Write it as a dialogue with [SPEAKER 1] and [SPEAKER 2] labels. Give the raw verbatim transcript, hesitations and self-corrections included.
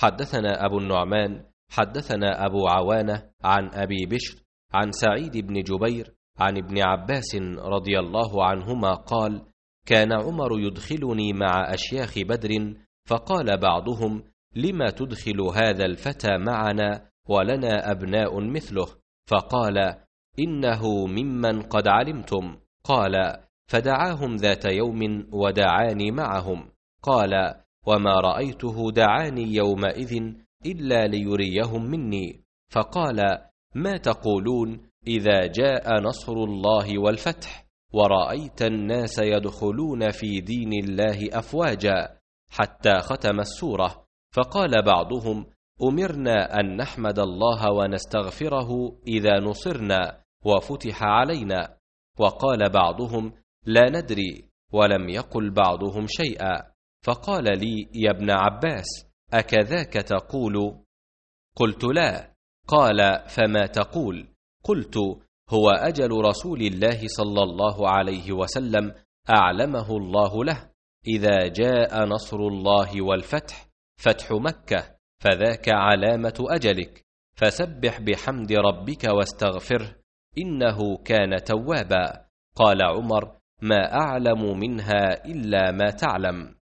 [SPEAKER 1] حدثنا أبو النعمان حدثنا أبو عوانة عن أبي بشر عن سعيد بن جبير عن ابن عباس رضي الله عنهما قال: كان عمر يدخلني مع أشياخ بدر، فقال بعضهم: لما تدخل هذا الفتى معنا ولنا أبناء مثله؟ فقال: إنه ممن قد علمتم. قال: فدعاهم ذات يوم ودعاني معهم. قال: وما رأيته دعاني يومئذ إلا ليريهم مني. فقال: ما تقولون إذا جاء نصر الله والفتح ورأيت الناس يدخلون في دين الله أفواجا، حتى ختم السورة. فقال بعضهم: أمرنا أن نحمد الله ونستغفره إذا نصرنا وفتح علينا. وقال بعضهم: لا ندري. ولم يقل بعضهم شيئا. فقال لي: يا ابن عباس، أكذاك تقول؟ قلت: لا. قال: فما تقول؟ قلت: هو أجل رسول الله صلى الله عليه وسلم أعلمه الله له، إذا جاء نصر الله والفتح، فتح مكة، فذاك علامة أجلك، فسبح بحمد ربك واستغفره إنه كان توابا. قال عمر: ما أعلم منها إلا ما تعلم.